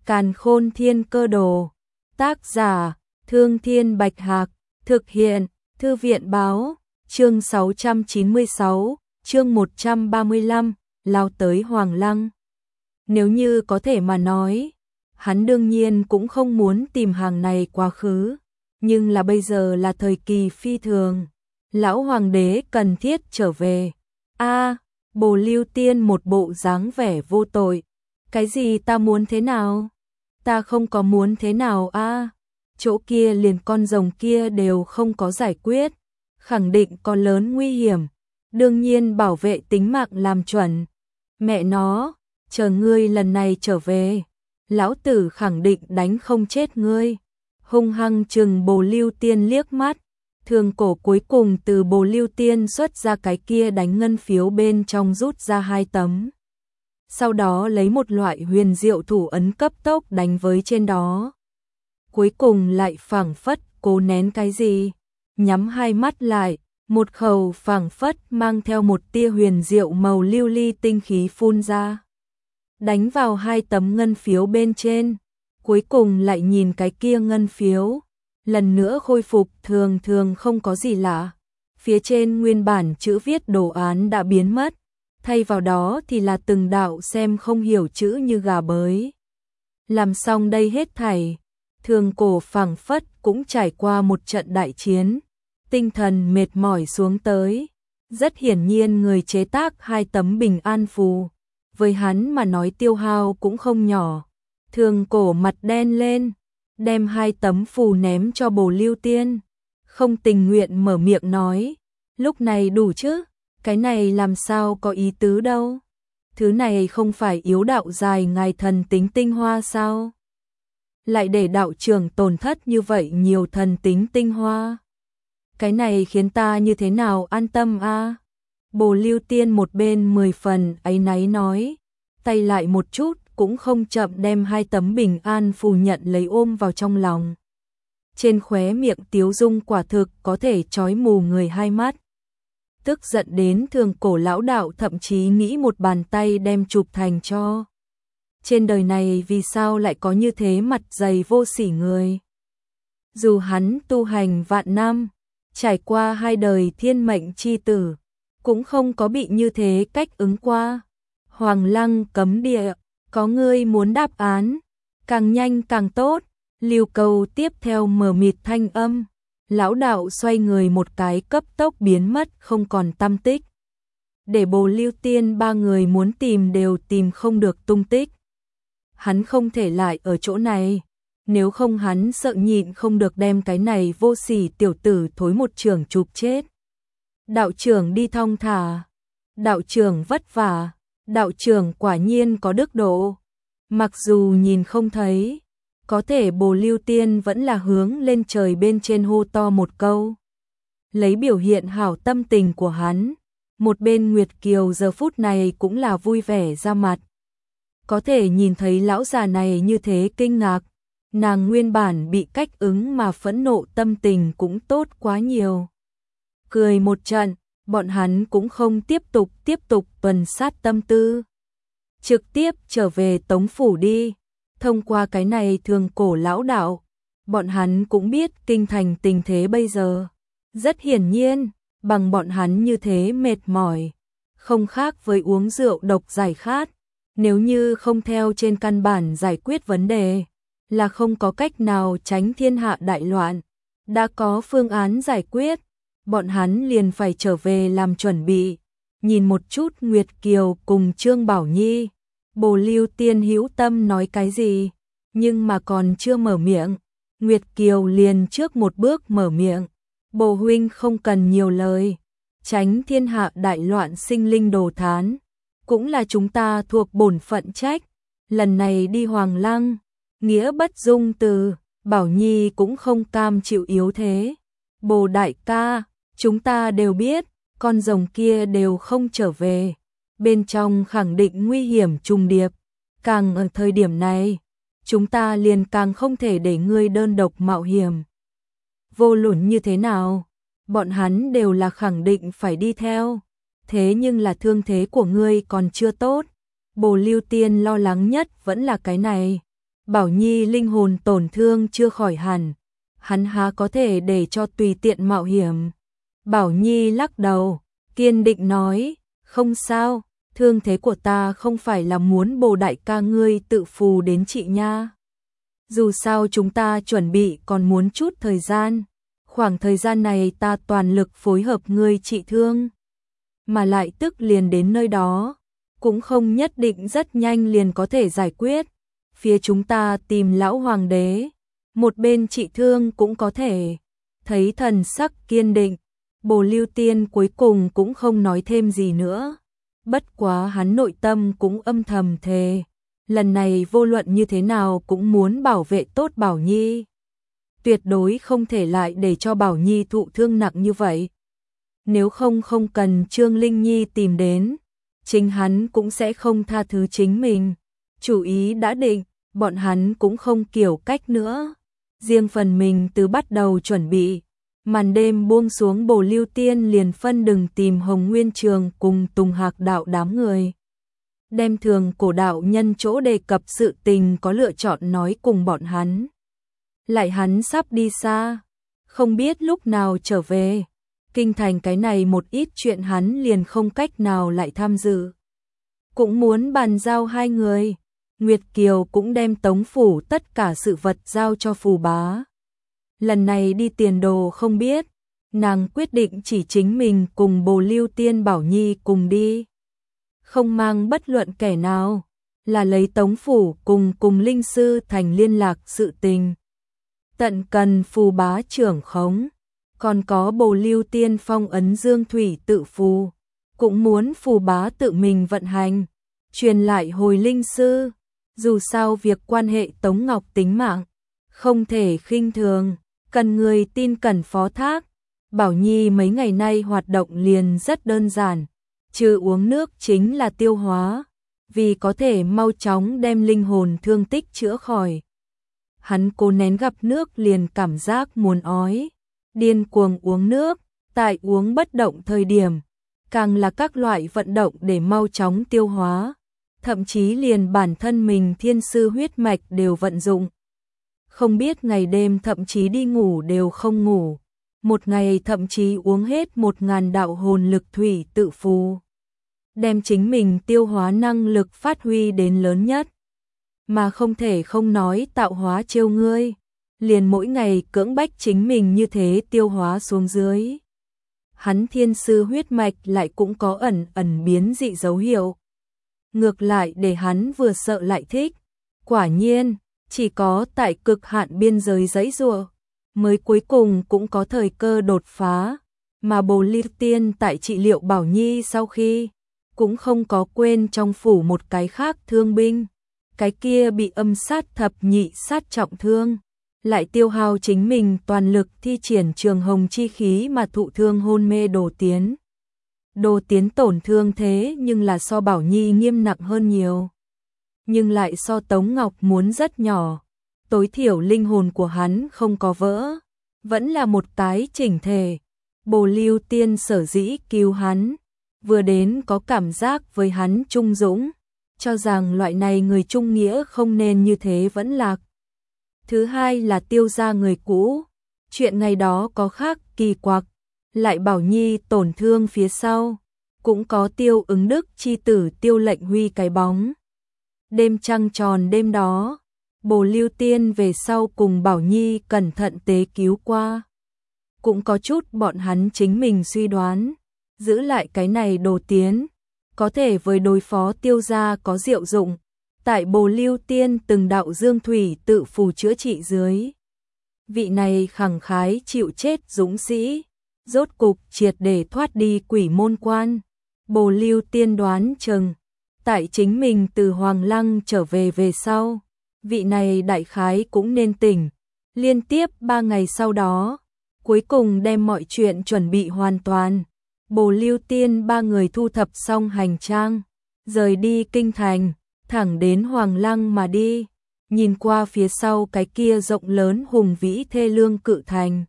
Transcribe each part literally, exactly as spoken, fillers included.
Càn Khôn Thiên Cơ Đồ. Tác giả: Thương Thiên Bạch Hạc. Thực hiện: Thư viện báo. Chương sáu trăm chín mươi sáu, chương một trăm ba mươi lăm, lao tới Hoàng Lăng. Nếu như có thể mà nói, hắn đương nhiên cũng không muốn tìm hàng này quá khứ, nhưng là bây giờ là thời kỳ phi thường, lão hoàng đế cần thiết trở về. A, à, Bồ Lưu Tiên một bộ dáng vẻ vô tội. Cái gì ta muốn thế nào? Ta không có muốn thế nào a. À, chỗ kia liền con rồng kia đều không có giải quyết, khẳng định có lớn nguy hiểm, đương nhiên bảo vệ tính mạng làm chuẩn. Mẹ nó, chờ ngươi lần này trở về, lão tử khẳng định đánh không chết ngươi. Hung hăng chừng Bồ Lưu Tiên liếc mắt, Thương Cổ cuối cùng từ Bồ Lưu Tiên xuất ra cái kia đánh ngân phiếu bên trong rút ra hai tấm. Sau đó lấy một loại huyền diệu thủ ấn cấp tốc đánh với trên đó. Cuối cùng lại phảng phất cố nén cái gì, nhắm hai mắt lại, một khẩu phảng phất mang theo một tia huyền diệu màu lưu ly tinh khí phun ra, đánh vào hai tấm ngân phiếu bên trên. Cuối cùng lại nhìn cái kia ngân phiếu, lần nữa khôi phục thường thường không có gì lạ. Phía trên nguyên bản chữ viết đồ án đã biến mất, thay vào đó thì là từng đạo xem không hiểu chữ như gà bới. Làm xong đây hết thảy, Thương Cổ phảng phất cũng trải qua một trận đại chiến, tinh thần mệt mỏi xuống tới. Rất hiển nhiên người chế tác hai tấm bình an phù, với hắn mà nói tiêu hao cũng không nhỏ. Thương Cổ mặt đen lên, đem hai tấm phù ném cho Bồ Lưu Tiên, không tình nguyện mở miệng nói, lúc này đủ chứ, cái này làm sao có ý tứ đâu. Thứ này không phải yếu đạo dài ngài thần tính tinh hoa sao? Lại để đạo trưởng tổn thất như vậy nhiều thần tính tinh hoa. Cái này khiến ta như thế nào an tâm a? À? Bồ Lưu Tiên một bên mười phần áy náy nói, tay lại một chút cũng không chậm đem hai tấm bình an phù nhận lấy ôm vào trong lòng. Trên khóe miệng tiếu dung quả thực có thể chói mù người hai mắt. Tức giận đến Thương Cổ lão đạo thậm chí nghĩ một bàn tay đem chụp thành cho. Trên đời này vì sao lại có như thế mặt dày vô sỉ người? Dù hắn tu hành vạn năm, trải qua hai đời thiên mệnh chi tử, cũng không có bị như thế cách ứng qua. Hoàng Lăng cấm địa, có ngươi muốn đáp án, càng nhanh càng tốt. Lưu Cầu tiếp theo mờ mịt thanh âm, lão đạo xoay người một cái cấp tốc biến mất không còn tăm tích. Để Bồ Lưu Tiên ba người muốn tìm đều tìm không được tung tích. Hắn không thể lại ở chỗ này, nếu không hắn sợ nhịn không được đem cái này vô sỉ tiểu tử thối một trường chụp chết. Đạo trưởng đi thong thả, đạo trưởng vất vả, đạo trưởng quả nhiên có đức độ. Mặc dù nhìn không thấy, có thể Bồ Lưu Tiên vẫn là hướng lên trời bên trên hô to một câu. Lấy biểu hiện hảo tâm tình của hắn, một bên Nguyệt Kiều giờ phút này cũng là vui vẻ ra mặt. Có thể nhìn thấy lão già này như thế kinh ngạc, nàng nguyên bản bị cách ứng mà phẫn nộ tâm tình cũng tốt quá nhiều. Cười một trận, bọn hắn cũng không tiếp tục tiếp tục tuần sát tâm tư. Trực tiếp trở về Tống Phủ đi. Thông qua cái này Thương Cổ lão đạo, bọn hắn cũng biết kinh thành tình thế bây giờ. Rất hiển nhiên, bằng bọn hắn như thế mệt mỏi, không khác với uống rượu độc giải khát. Nếu như không theo trên căn bản giải quyết vấn đề, là không có cách nào tránh thiên hạ đại loạn. Đã có phương án giải quyết, bọn hắn liền phải trở về làm chuẩn bị. Nhìn một chút Nguyệt Kiều cùng Trương Bảo Nhi, Bồ Lưu Tiên hữu tâm nói cái gì, nhưng mà còn chưa mở miệng, Nguyệt Kiều liền trước một bước mở miệng. Bồ huynh không cần nhiều lời, tránh thiên hạ đại loạn sinh linh đồ thán, cũng là chúng ta thuộc bổn phận trách. Lần này đi Hoàng Lăng, nghĩa bất dung từ, Bảo Nhi cũng không cam chịu yếu thế. Bồ đại ca, chúng ta đều biết, con rồng kia đều không trở về, bên trong khẳng định nguy hiểm trùng điệp. Càng ở thời điểm này, chúng ta liền càng không thể để ngươi đơn độc mạo hiểm. Vô luận như thế nào, bọn hắn đều là khẳng định phải đi theo. Thế nhưng là thương thế của ngươi còn chưa tốt. Bồ Lưu Tiên lo lắng nhất vẫn là cái này. Bảo Nhi linh hồn tổn thương chưa khỏi hẳn, hắn há có thể để cho tùy tiện mạo hiểm. Bảo Nhi lắc đầu, kiên định nói, không sao, thương thế của ta không phải là muốn Bồ đại ca ngươi tự phù đến trị nha. Dù sao chúng ta chuẩn bị còn muốn chút thời gian, khoảng thời gian này ta toàn lực phối hợp ngươi trị thương. Mà lại tức liền đến nơi đó, cũng không nhất định rất nhanh liền có thể giải quyết. Phía chúng ta tìm lão hoàng đế, một bên trị thương cũng có thể. Thấy thần sắc kiên định, Bồ Lưu Tiên cuối cùng cũng không nói thêm gì nữa. Bất quá hắn nội tâm cũng âm thầm thề, lần này vô luận như thế nào cũng muốn bảo vệ tốt Bảo Nhi. Tuyệt đối không thể lại để cho Bảo Nhi thụ thương nặng như vậy. Nếu không không cần Trương Linh Nhi tìm đến, chính hắn cũng sẽ không tha thứ chính mình. Chủ ý đã định, bọn hắn cũng không kiểu cách nữa. Riêng phần mình từ bắt đầu chuẩn bị, màn đêm buông xuống, Bồ Lưu Tiên liền phân đừng tìm Hồng Nguyên Trường cùng Tùng Hạc đạo đám người. Đem thường cổ đạo nhân chỗ đề cập sự tình có lựa chọn nói cùng bọn hắn. Lại hắn sắp đi xa, không biết lúc nào trở về. Kinh thành cái này một ít chuyện hắn liền không cách nào lại tham dự. Cũng muốn bàn giao hai người. Nguyệt Kiều cũng đem Tống phủ tất cả sự vật giao cho Phù Bá. Lần này đi tiền đồ không biết, nàng quyết định chỉ chính mình cùng Bồ Lưu Tiên Bảo Nhi cùng đi. Không mang bất luận kẻ nào, là lấy Tống phủ cùng cùng Linh Sư thành liên lạc sự tình. Tận cần Phù Bá trưởng khống, còn có Bồ Lưu Tiên phong ấn Dương Thủy tự phù, cũng muốn Phù Bá tự mình vận hành, truyền lại hồi Linh Sư. Dù sao việc quan hệ Tống Ngọc tính mạng, không thể khinh thường, cần người tin cẩn phó thác. Bảo Nhi mấy ngày nay hoạt động liền rất đơn giản, trừ uống nước chính là tiêu hóa, vì có thể mau chóng đem linh hồn thương tích chữa khỏi. Hắn cố nén gặp nước liền cảm giác muốn ói, điên cuồng uống nước, tại uống bất động thời điểm, càng là các loại vận động để mau chóng tiêu hóa. Thậm chí liền bản thân mình thiên sư huyết mạch đều vận dụng. Không biết ngày đêm thậm chí đi ngủ đều không ngủ. Một ngày thậm chí uống hết một ngàn đạo hồn lực thủy tự phù. Đem chính mình tiêu hóa năng lực phát huy đến lớn nhất. Mà không thể không nói tạo hóa trêu ngươi. Liền mỗi ngày cưỡng bách chính mình như thế tiêu hóa xuống dưới. Hắn thiên sư huyết mạch lại cũng có ẩn ẩn biến dị dấu hiệu. Ngược lại để hắn vừa sợ lại thích. Quả nhiên, chỉ có tại cực hạn biên giới giãy giụa mới cuối cùng cũng có thời cơ đột phá. Mà Bồ Lưu Tiên tại trị liệu Bảo Nhi sau khi, cũng không có quên trong phủ một cái khác thương binh. Cái kia bị âm sát thập nhị sát trọng thương, lại tiêu hao chính mình toàn lực thi triển trường hồng chi khí mà thụ thương hôn mê Đồ Tiến. Đồ Tiến tổn thương thế nhưng là so Bảo Nhi nghiêm nặng hơn nhiều. Nhưng lại so Tống Ngọc muốn rất nhỏ. Tối thiểu linh hồn của hắn không có vỡ. Vẫn là một tái chỉnh thể. Bồ Lưu Tiên sở dĩ cứu hắn. Vừa đến có cảm giác với hắn trung dũng. Cho rằng loại này người trung nghĩa không nên như thế vẫn lạc. Thứ hai là tiêu ra người cũ. Chuyện ngày đó có khác kỳ quặc. Lại Bảo Nhi tổn thương phía sau, cũng có Tiêu ứng đức chi tử Tiêu lệnh huy cái bóng. Đêm trăng tròn đêm đó, Bồ Lưu Tiên về sau cùng Bảo Nhi cẩn thận tế cứu qua. Cũng có chút bọn hắn chính mình suy đoán, giữ lại cái này Đồ Tiến, có thể với đối phó Tiêu gia có diệu dụng. Tại Bồ Lưu Tiên từng đạo Dương Thủy tự phù chữa trị dưới. Vị này khẳng khái chịu chết dũng sĩ. Rốt cục triệt để thoát đi quỷ môn quan. Bồ Lưu Tiên đoán chừng, tại chính mình từ Hoàng Lăng trở về về sau, vị này đại khái cũng nên tỉnh. Liên tiếp ba ngày sau đó, cuối cùng đem mọi chuyện chuẩn bị hoàn toàn. Bồ Lưu Tiên ba người thu thập xong hành trang, rời đi kinh thành, thẳng đến Hoàng Lăng mà đi. Nhìn qua phía sau cái kia rộng lớn hùng vĩ thê lương cự thành.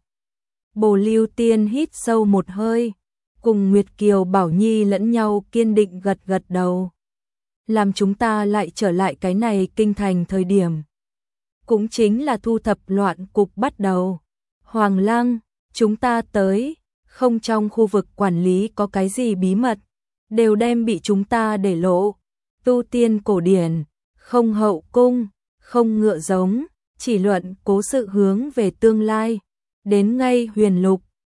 Bồ Lưu Tiên hít sâu một hơi, cùng Nguyệt Kiều Bảo Nhi lẫn nhau kiên định gật gật đầu. Làm chúng ta lại trở lại cái này kinh thành thời điểm. cũng chính là thu thập loạn cục bắt đầu. Hoàng Lăng, chúng ta tới, không trong khu vực quản lý có cái gì bí mật, đều đem bị chúng ta để lộ. Tu tiên cổ điển, không hậu cung, không ngựa giống, chỉ luận cố sự hướng về tương lai. Đến ngay Huyền Lục,